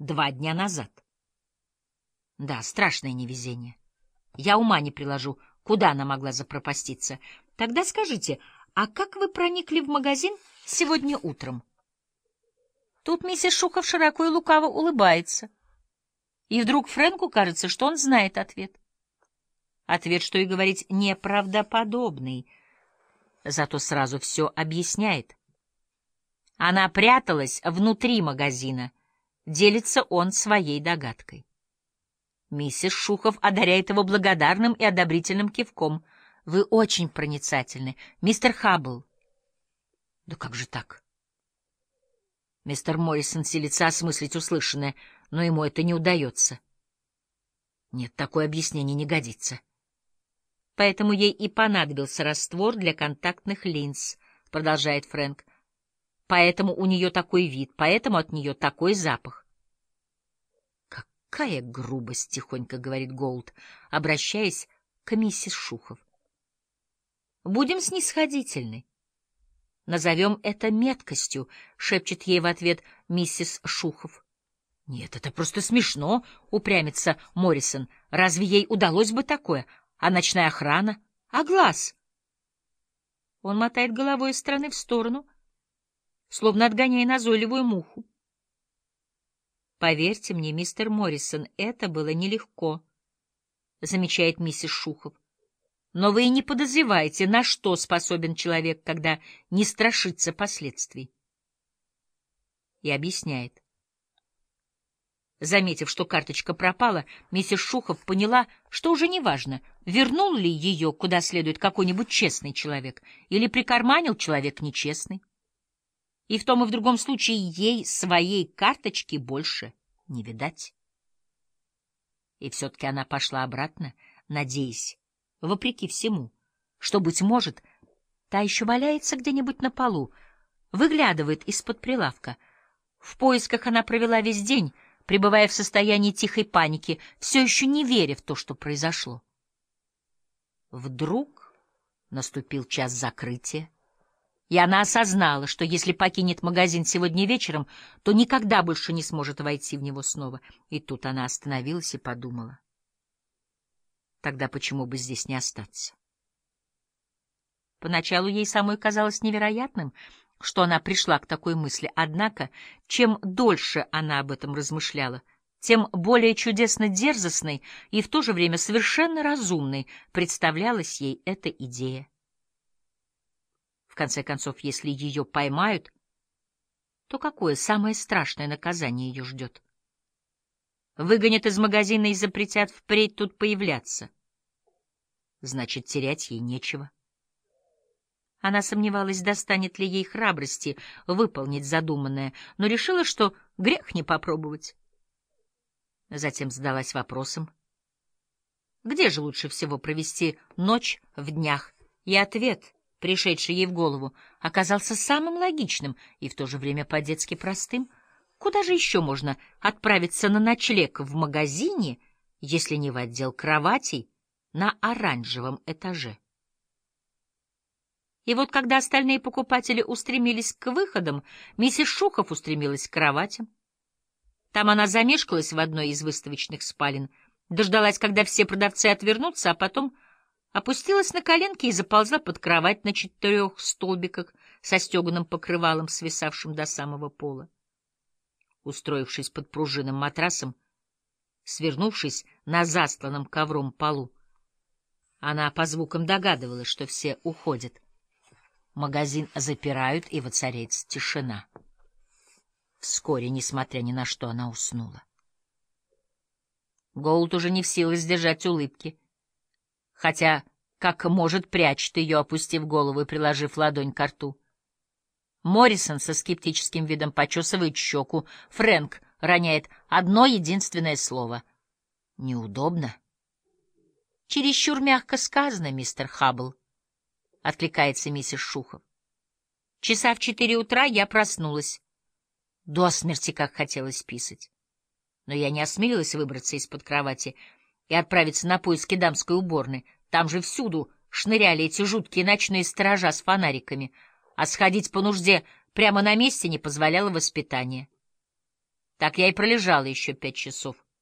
2 дня назад. Да, страшное невезение. Я ума не приложу, куда она могла запропаститься. Тогда скажите, а как вы проникли в магазин сегодня утром? Тут миссис Шухов широко и лукаво улыбается. И вдруг Фрэнку кажется, что он знает ответ. Ответ, что и говорить, неправдоподобный, зато сразу все объясняет. Она пряталась внутри магазина, делится он своей догадкой. Миссис Шухов одаряет его благодарным и одобрительным кивком. Вы очень проницательны, мистер Хаббл. Да как же так? Мистер Моррисон силится осмыслить услышанное, но ему это не удается. Нет, такое объяснение не годится. Поэтому ей и понадобился раствор для контактных линз, продолжает Фрэнк. Поэтому у нее такой вид, поэтому от нее такой запах. Какая грубость, тихонько говорит Гоулд, обращаясь к миссис Шухов. Будем снисходительны. Назовем это меткостью, шепчет ей в ответ миссис Шухов. Нет, это просто смешно, упрямится Моррисон. Разве ей удалось бы такое? А ночная охрана? А глаз? Он мотает головой из стороны в сторону, словно отгоняя назойливую муху. Поверьте мне, мистер Моррисон, это было нелегко, замечает миссис Шухов. Но вы и не подозреваете, на что способен человек, когда не страшится последствий. И объясняет. Заметив, что карточка пропала, миссис Шухов поняла, что уже неважно, вернул ли ее куда следует какой-нибудь честный человек или прикарманил человек нечестный. И в том и в другом случае ей своей карточки больше не видать. И все-таки она пошла обратно, надеясь, вопреки всему, что, быть может, та еще валяется где-нибудь на полу, выглядывает из-под прилавка. В поисках она провела весь день, пребывая в состоянии тихой паники, все еще не веря в то, что произошло. Вдруг наступил час закрытия, и она осознала, что если покинет магазин сегодня вечером, то никогда больше не сможет войти в него снова. И тут она остановилась и подумала. Тогда почему бы здесь не остаться? Поначалу ей самой казалось невероятным, что она пришла к такой мысли, однако, чем дольше она об этом размышляла, тем более чудесно дерзостной и в то же время совершенно разумной представлялась ей эта идея. В конце концов, если ее поймают, то какое самое страшное наказание ее ждет? Выгонят из магазина и запретят впредь тут появляться. Значит, терять ей нечего. Она сомневалась, достанет ли ей храбрости выполнить задуманное, но решила, что грех не попробовать. Затем задалась вопросом, где же лучше всего провести ночь в днях, и ответ, пришедший ей в голову, оказался самым логичным и в то же время по-детски простым. Куда же еще можно отправиться на ночлег в магазине, если не в отдел кроватей на оранжевом этаже? И вот когда остальные покупатели устремились к выходам, миссис Шухов устремилась к кроватям. Там она замешкалась в одной из выставочных спален, дождалась, когда все продавцы отвернутся, а потом опустилась на коленки и заползла под кровать на 4 столбиках со стеганым покрывалом, свисавшим до самого пола. Устроившись под пружинным матрасом, свернувшись на застланном ковром полу, она по звукам догадывалась, что все уходят. Магазин запирают, и воцаряется тишина. Вскоре, несмотря ни на что, она уснула. Гоулд уже не в силах сдержать улыбки, хотя, как может, прячет ее, опустив голову и приложив ладонь к рту. Моррисон со скептическим видом почесывает щеку. Фрэнк роняет одно единственное слово. Неудобно. Чересчур мягко сказано, мистер Хаббл, — откликается миссис Шухов. Часа в 4 утра я проснулась. До смерти как хотелось писать. Но я не осмелилась выбраться из-под кровати и отправиться на поиски дамской уборной. Там же всюду шныряли эти жуткие ночные сторожа с фонариками, а сходить по нужде прямо на месте не позволяло воспитание. Так я и пролежала еще 5 часов.